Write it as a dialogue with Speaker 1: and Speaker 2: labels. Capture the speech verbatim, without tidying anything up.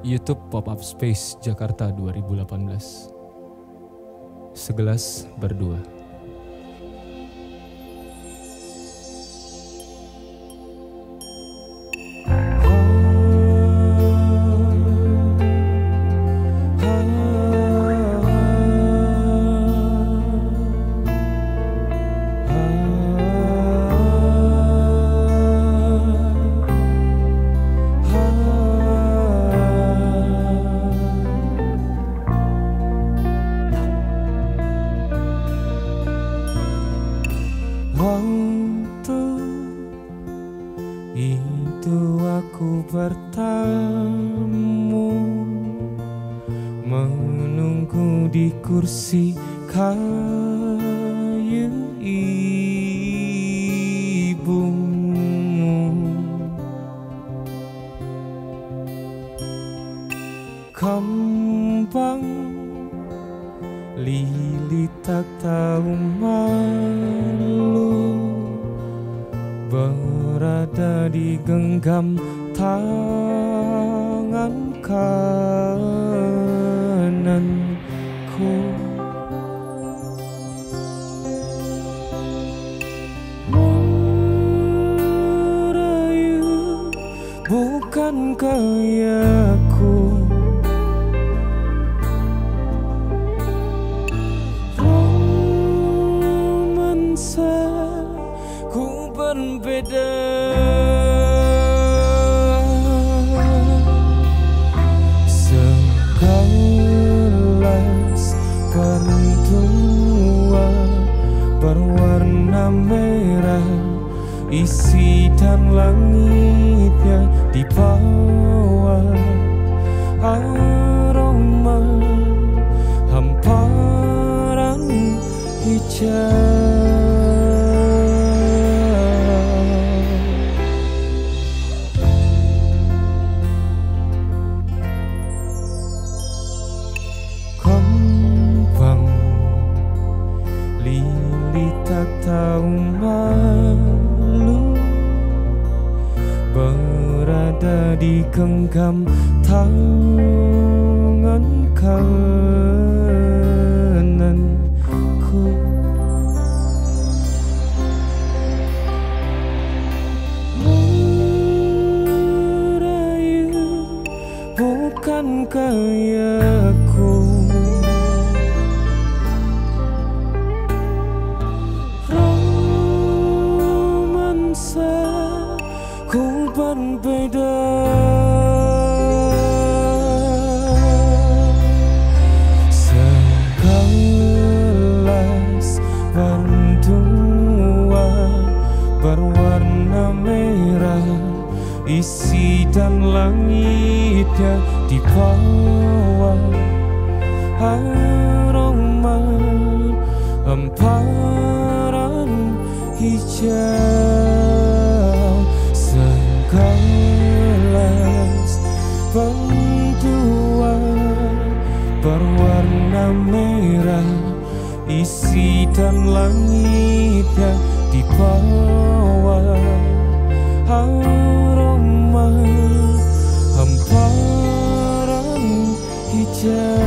Speaker 1: YouTube Pop-Up Space Jakarta dua ribu delapan belas. Segelas berdua.
Speaker 2: Waktu itu aku bertemu, menunggu di kursi kayu ibumu. Kembang lili tak tahu malu, berada di genggam tangan kananku. Merayu bukan gayaku, ku berbeda. Segelas berdua berwarna merah, isi dan langitnya di bawah aroma hamparan hijau. Lili tak tahu malu, berada di genggam tangan kananku. Merayu bukan gayaku, ku berbeda. Segelas berdua berwarna merah, isi dan langitnya di bawah aroma hamparan hijau. Segelas berdua berwarna merah, isi dan langitnya di bawah aroma hamparan hijau.